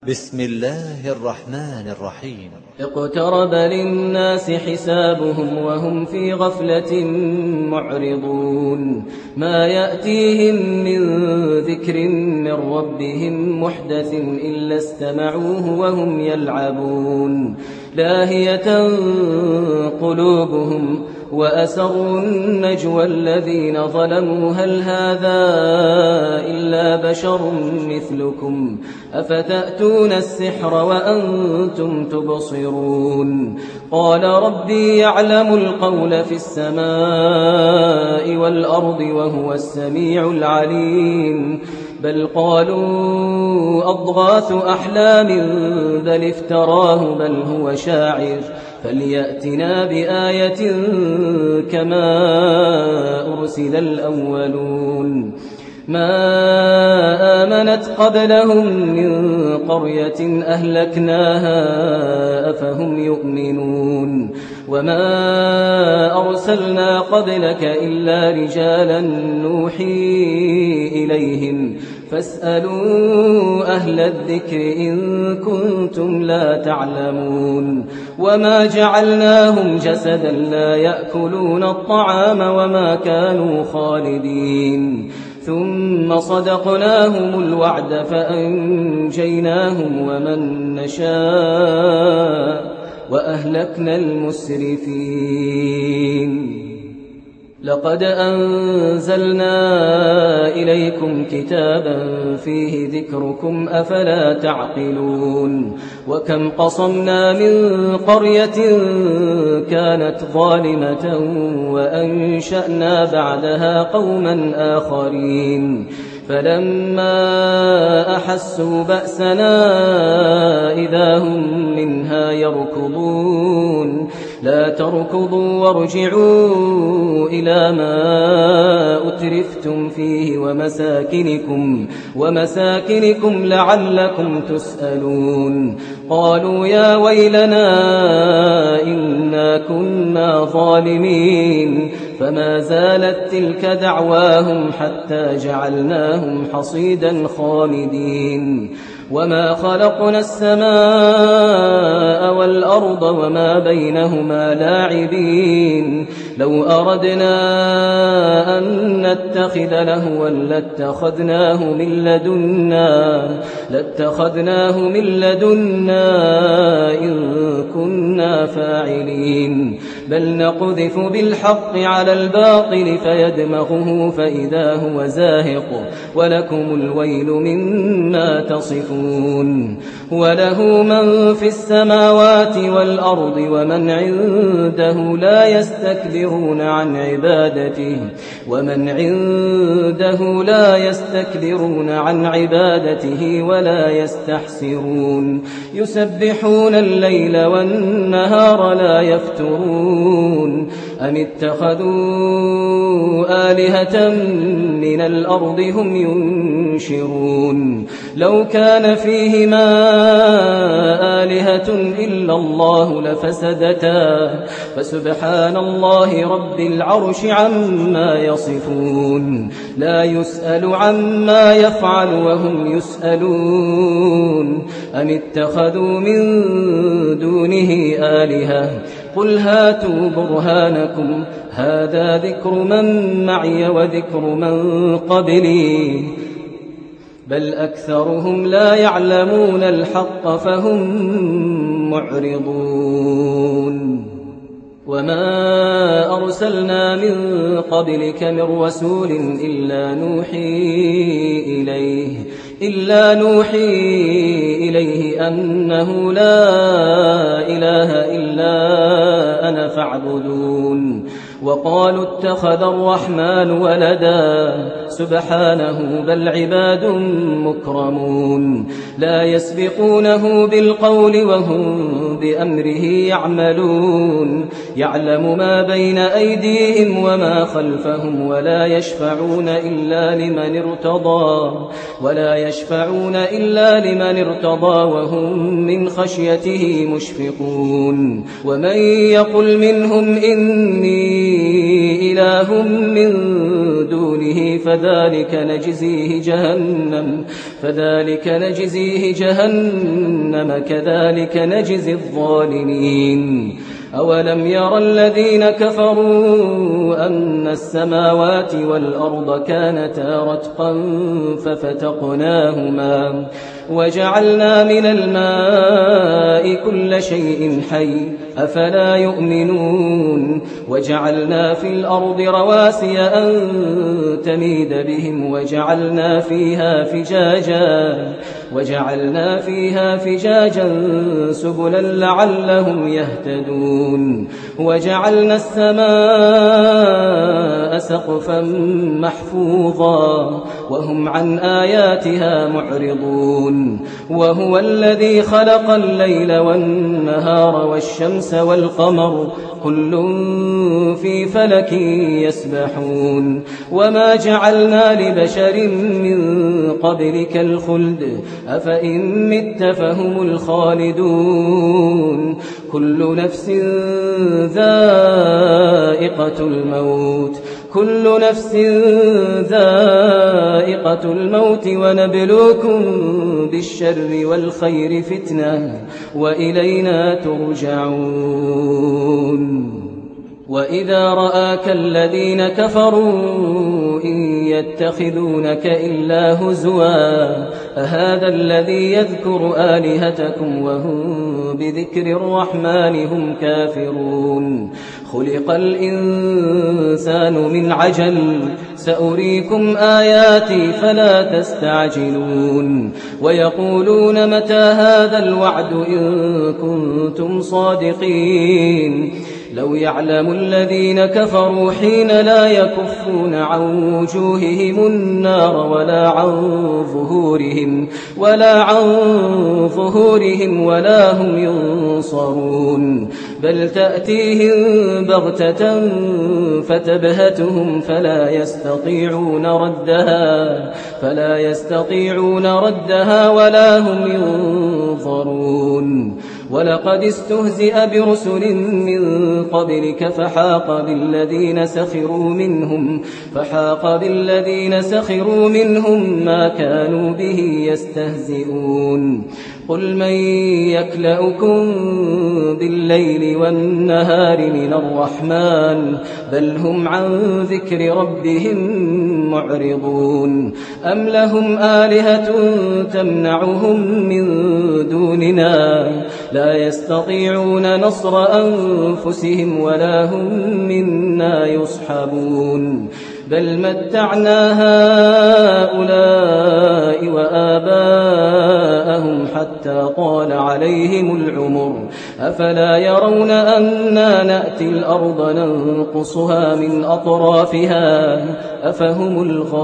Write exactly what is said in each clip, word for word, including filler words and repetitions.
بسم الله الرحمن الرحيم. اقترب للناس حسابهم وهم في غفلة معرضون. ما يأتيهم من ذكر من ربهم محدث إلا استمعوه وهم يلعبون. لاهية قلوبهم وأسروا النجوى الذين ظلموا هل هذا إلا بشر مثلكم أفتأتون السحر وأنتم تبصرون. قال ربي يعلم القول في السماء والأرض وهو السميع العليم. بل قالوا أضغاث أحلام بل افتراه بل هو شاعر فليأتنا بآية كما أرسل الأولون. ما آمنت قبلهم من قرية أهلكناها أفهم يؤمنون. وما أرسلنا قبلك إلا رجالا نوحي إليهم فاسألوا أهل الذكر إن كنتم لا تعلمون. وما جعلناهم جسدا لا يأكلون الطعام وما كانوا خالدين. ثم صدقناهم الوعد فأنجيناهم ومن نشاء وأهلكنا المسرفين. لقد أنزلنا إليكم كتابا فيه ذكركم أفلا تعقلون. وكم قصمنا من قرية كانت ظالمة وأنشأنا بعدها قوما آخرين فلما أحسوا بأسنا إذا هم منها يركضون. لا تركضوا وارجعوا إلى ما أترفتم فيه ومساكنكم, ومساكنكم لعلكم تسألون. قالوا يا ويلنا إنا كنا ظالمين. فما زالت تلك دعواهم حتى جعلناهم حصيدا خامدين. وما خلقنا السماء والأرض وما بينهما لاعبين. لو أردنا أن نتخذ لهوا لاتخذناه من لدنا لاتخذناه من لدنا إن كنا فاعلين. بل نقذف بالحق على الباطل فيدمغه فإذا هو زاهق ولكم الويل مما تصفون. وله من في السماوات والأرض ومن عنده لا يستكبرون عن عبادته ومن عنده لا يستكبرون عن عبادته ولا يستحسرون. يسبحون الليل والنهار لا يفترون. أم اتخذوا آلهة من الأرض هم ينشرون. لو كان فيهما آلهة إلا الله لفسدتا فسبحان الله رب العرش عما يصفون. لا يسأل عما يفعل وهم يسألون. أم اتخذوا من دونه آلهة قل هاتوا برهانكم هذا ذكر من معي وذكر من قبلي بل أكثرهم لا يعلمون الحق فهم معرضون. وما أرسلنا من قبلك من رسول إلا نوحي إليه إلا نوحي إليه أنه لا إله إلا أنا فاعبدون. وقالوا اتخذ الرحمن ولدا سبحانه بل عباد مكرمون. لا يسبقونه بالقول وهم بأمره يعملون. يعلم ما بين أيديهم وما خلفهم ولا يشفعون إلا لمن ارتضى ولا يشفعون إلا لمن ارتضى وهم من خشيته مشفقون. ومن يقل منهم إني إله من دونه فذلك نجزيه جهنم فذلك نجزيه جهنم كذلك نجزي الظالمين. أولم ير الذين كفروا أن السماوات والأرض كانتا رتقا ففتقناهما وجعلنا من الماء كل شيء حي أفلا يؤمنون وجعلنا في الأرض رواسي أن تميد بهم وجعلنا فيها فجاجا وجعلنا فيها فجاجا سبلا لعلهم يهتدون وجعلنا السماء سقفا محفوظا وهم عن آياتها معرضون وهو الذي خلق الليل والنهار والشمس والقمر كل في فلك يسبحون وما جعلنا لبشر من قبلك الخلد أفإن مت فهم الخالدون كل نفس ذائقة الموت كل نفس ذائقة الموت ونبلوكم بالشر والخير فتنة وإلينا ترجعون. وإذا رآك الذين كفروا إن يتخذونك إلا هزوا أهذا الذي يذكر آلهتكم وهم بذكر الرحمن هم كافرون. خلق الإنسان من عجل سأريكم آياتي فلا تستعجلون ويقولون متى هذا الوعد إن كنتم صادقين لو يعلم الذين كفروا حين لا يكفون عن وجوههم النار ولا عن ظهورهم ولا عن ظهورهم ولا هم ينصرون بل تأتيهم بغتة فتبهتهم فلا يستطيعون ردها فلا يستطيعون ردها ولا هم ينظرون. ولقد استهزئ برسل من قبلك فحاق بالذين سخروا منهم فحاق بالذين سخروا منهم ما كانوا به يستهزئون. قل من يكلؤكم بالليل والنهار من الرحمن بل هم عن ذكر ربهم معرضون أم لهم آلهة تمنعهم من دوننا لا يستطيعون نصر أنفسهم ولا هم منا يصحبون بل متعنا هؤلاء وآباءهم حتى طال عليهم العمر أفلا يرون أنا نأتي الأرض ننقصها من أطرافها أفهم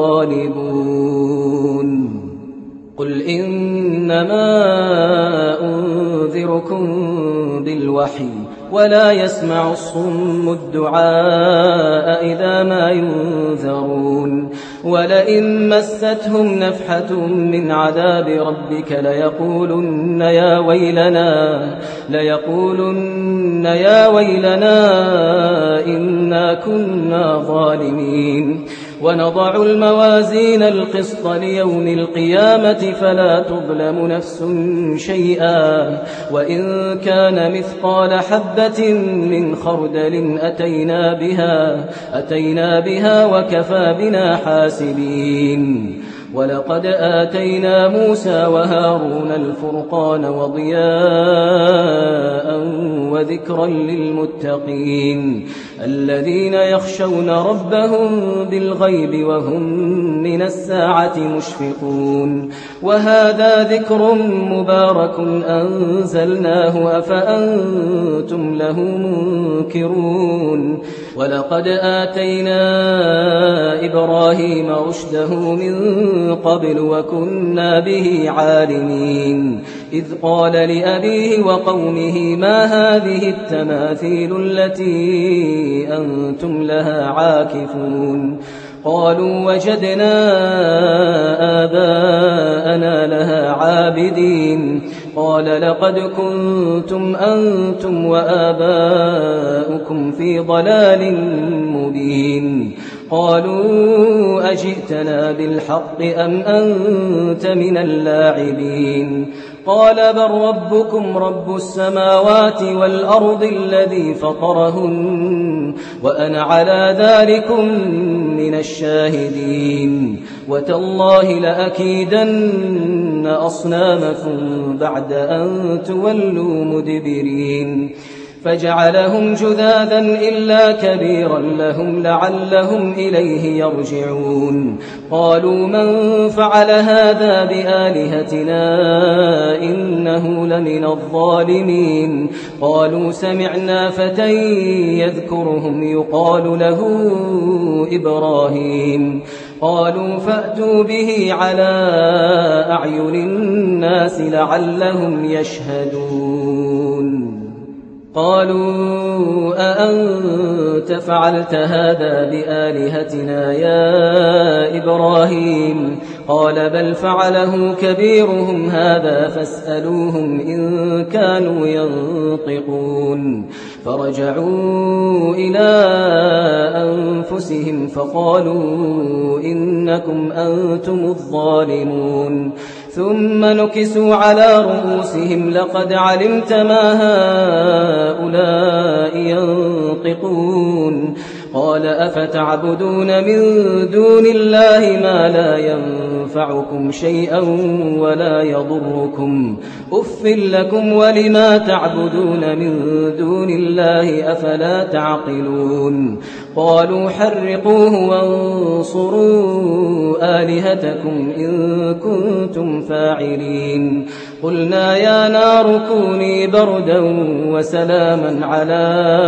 الغالبون. قل إنما أنذركم بالوحي ولا يسمع الصم الدعاء إذا ما ينذرون ولئن مستهم نفحة من عذاب ربك ليقولن يا ويلنا ليقولن يا ويلنا إنا كنا ظالمين ونضع الموازين القسط ليوم القيامة فلا تظلم نفس شيئا وإن كان مثقال حبة من خردل أتينا بها أتينا بها وكفى بنا حاسبين. ولقد آتينا موسى وهارون الفرقان وضياء وذكرا للمتقين الذين يخشون ربهم بالغيب وهم من الساعة مشفقون. وهذا ذكر مبارك أنزلناه أفأنتم له منكرون. ولقد آتينا إبراهيم رشده من قبل وكنا به عالمين إذ قال لأبيه وقومه ما هذه التماثيل التي أنتم لها عاكفون قالوا وجدنا آباءنا لها عابدين قال لقد كنتم أنتم وآباؤكم في ضلال مبين قالوا أجئتنا بالحق أم أنت من اللاعبين قال بل ربكم رب السماوات والأرض الذي فطرهن وأنا على ذلكم من الشاهدين وتالله لأكيدن أصنامكم بعد أن تولوا مدبرين فجعلهم جذاذا إلا كبيرا لهم لعلهم إليه يرجعون قالوا من فعل هذا بآلهتنا إنه لمن الظالمين قالوا سمعنا فتى يذكرهم يقال له إبراهيم قالوا فأتوا به على أعين الناس لعلهم يشهدون قالوا أأنت فعلت هذا بآلهتنا يا إبراهيم قال بل فعله كبيرهم هذا فاسألوهم إن كانوا ينطقون فرجعوا إلى أنفسهم فقالوا إنكم أنتم الظالمون ثم نكسوا على رؤوسهم لقد علمت ما هؤلاء ينطقون قال أفتعبدون من دون الله ما لا ينفعكم شيئا ولا يضركم أف لكم ولما تعبدون من دون الله أفلا تعقلون قالوا حرقوه وانصروا آلهتكم إن كنتم فاعلين قلنا يا نار كوني بردا وسلاما على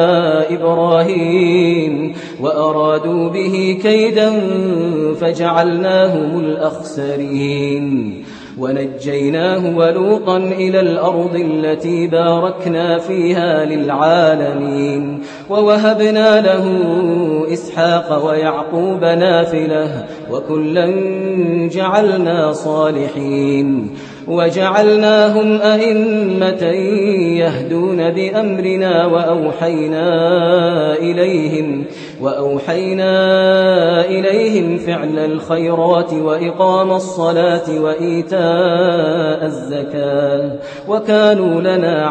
إبراهيم وأرادوا به كيدا فجعلناهم الأخسرين ونجيناه ولوطا إلى الأرض التي باركنا فيها للعالمين ووهبنا له إسحاق ويعقوب نافلة وكلا جعلنا صالحين وجعلناهم أئمة يهدون بأمرنا وأوحينا إليهم وأوحينا إليهم فعل الخيرات وإقام الصلاة وإيتاء الزكاة وكانوا لنا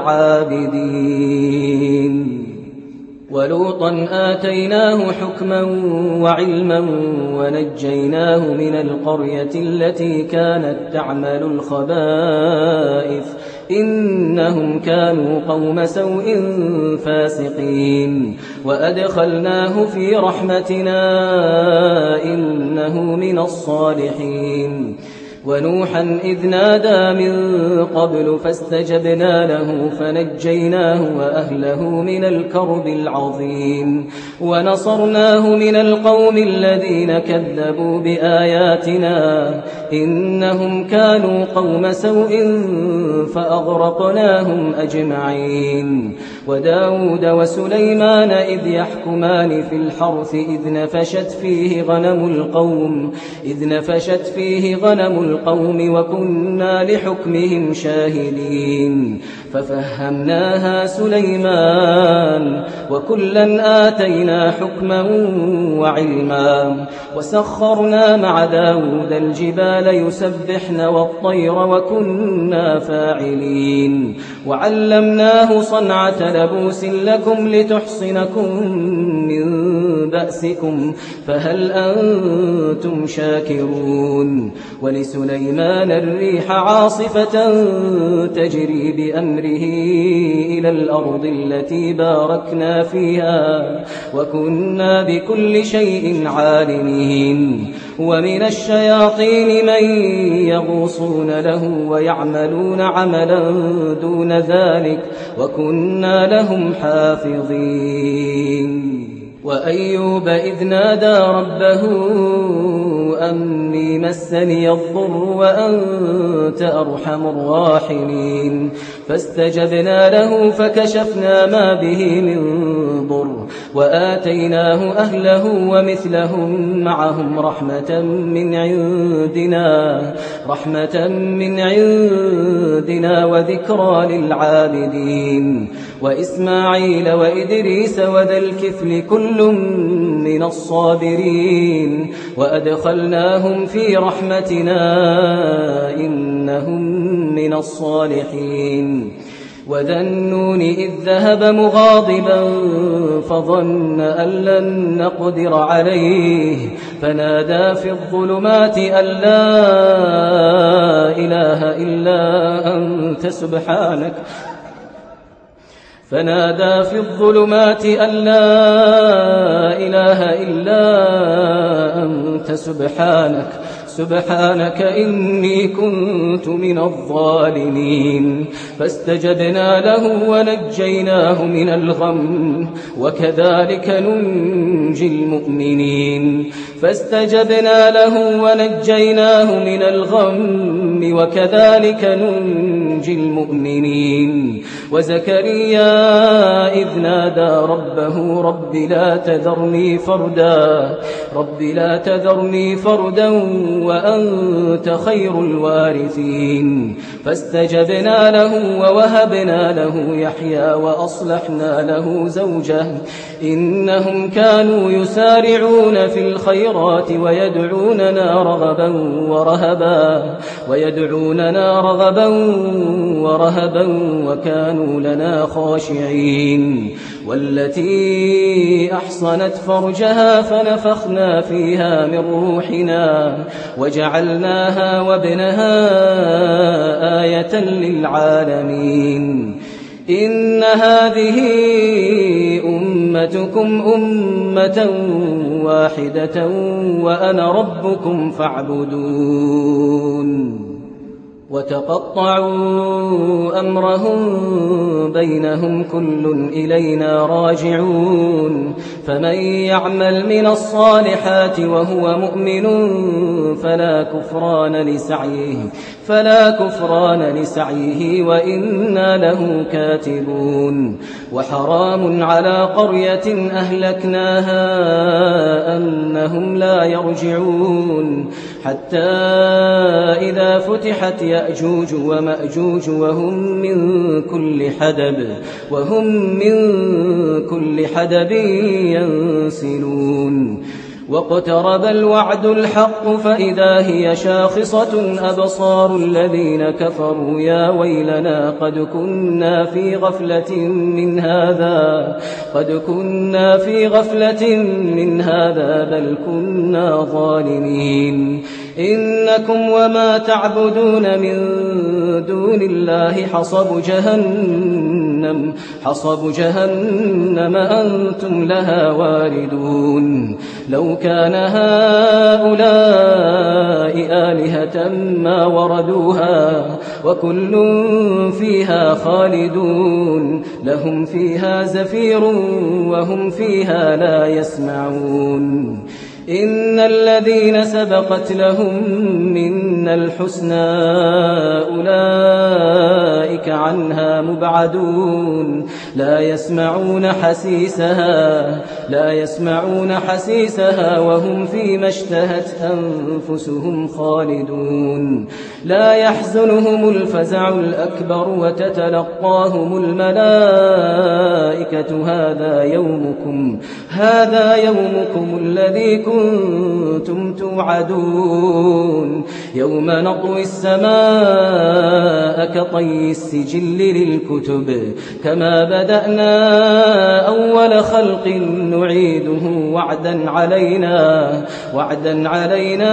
عابدين ولوطا آتيناه حكما وعلما ونجيناه من القرية التي كانت تعمل الخبائث إنهم كانوا قوم سوء فاسقين وأدخلناه في رحمتنا إنه من الصالحين ونوحا إذ نادى من قبل فاستجبنا له فنجيناه وأهله من الكرب العظيم ونصرناه من القوم الذين كذبوا بآياتنا إنهم كانوا قوم سوء فأغرقناهم أجمعين وداود وسليمان إذ يحكمان في الحرث إذ نفشت فيه غنم القوم إذ نفشت فيه غنم القوم وكنا لحكمهم شاهدين ففهمناها سليمان وكلا آتينا حكما وعلما وسخرنا مع داود الجبال يسبحن والطير وكنا فاعلين وعلمناه صنعة لبوس لكم لتحصنكم من بأسكم فهل أنتم شاكرون ولسليمان الريح عاصفة تجري بأمره إلى الأرض التي باركنا فيها وكنا بكل شيء عالمين ومن الشياطين من يغوصون له ويعملون عملا دون ذلك وكنا لهم حافظين وأيوب إذ نادى ربه أني مسني الضر وأنت أرحم الراحمين فاستجبنا له فكشفنا ما به من ضر وآتيناه أهله ومثلهم معهم رحمة من عندنا رحمة من عندنا وذكرى للعابدين وإسماعيل وإدريس وذا الكفل كل كل من الصابرين وأدخلناهم في رحمتنا إنهم من الصالحين وذا النون إذ ذهب مغاضبا فظن أن لن نقدر عليه فنادى في الظلمات أن لا إله إلا أنت سبحانك فنادى في الظلمات أن لا إله إلا أنت سبحانك سبحانك إني كنت من الظالمين فاستجبنا له ونجيناه من الغم وكذلك ننجي المؤمنين فاستجبنا له ونجيناه من الغم وكذلك ننجي المؤمنين وزكريا إذ نادى ربه رب لا تذرني فردا رب لا تذرني فردا وأنت خير الوارثين فاستجبنا له ووهبنا له يحيى وأصلحنا له زوجه إنهم كانوا يسارعون في الخيرات ويدعوننا رغبا ورهبا ويدعوننا رغبا ورهبا وكانوا لنا خاشعين والتي أحصنت فرجها فنفخنا فيها من روحنا وجعلناها وابنها آية للعالمين إن هذه أمتكم أمة واحدة وأنا ربكم فاعبدون وتقطعوا أمرهم بينهم كل إلينا راجعون فمن يعمل من الصالحات وهو مؤمن فلا كفران لسعيه فلا كفران لسعيه وإنا له كاتبون وحرام على قرية أهلكناها أنهم لا يرجعون حتى إذا فتحت يأجوج ومأجوج وهم من كل حدب وهم من كل حدب ينسلون واقترب الوعد الحق فإذا هي شاخصة أبصار الذين كفروا يا ويلنا قد كنا في غفلة من هذا قد كنا في غفلة من هذا بل كنا ظالمين إنكم وما تعبدون من دون الله حصب جهنم حصب جهنم أنتم لها واردون لو كان هؤلاء آلهة ما وردوها وكل فيها خالدون لهم فيها زفير وهم فيها لا يسمعون إن الذين سبقت لهم منا الحسنى أولئك عنها مبعدون لا يسمعون حسيسها لا يسمعون حسيسها وهم فيما اشتهت أنفسهم خالدون لا يحزنهم الفزع الأكبر وتتلقاهم الملائكة هذا يومكم هذا يومكم الذي كنتم توعدون يوم نطوي السماء كطي السجل للكتب كما بدأنا أول خلق نعيده وعدا علينا وعدا علينا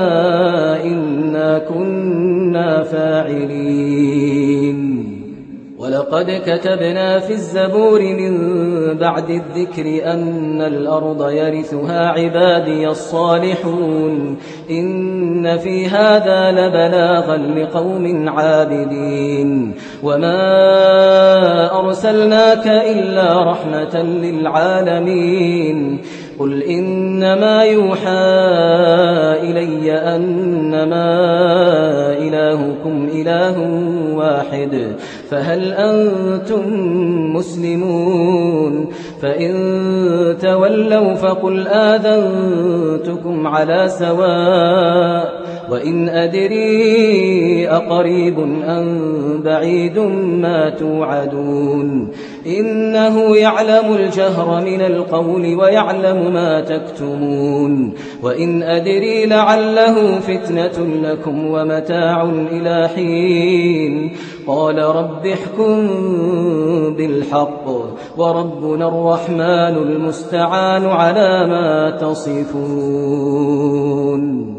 إنا كنا فاعلين ولقد كتبنا في الزبور من بعد الذكر أن الأرض يرثها عبادي الصالحون إن في هذا لبلاغا لقوم عابدين وما أرسلناك إلا رحمة للعالمين قل إنما يوحى إلي أنما إلهكم إله واحد فهل أنتم مسلمون فإن تولوا فقل آذنتكم على سواء وإن أدري أقريب أم بعيد ما توعدون إنه يعلم الجهر من القول ويعلم ما تكتمون وإن أدري لعله فتنة لكم ومتاع إلى حين قال رب احكم بالحق وربنا الرحمن المستعان على ما تصفون.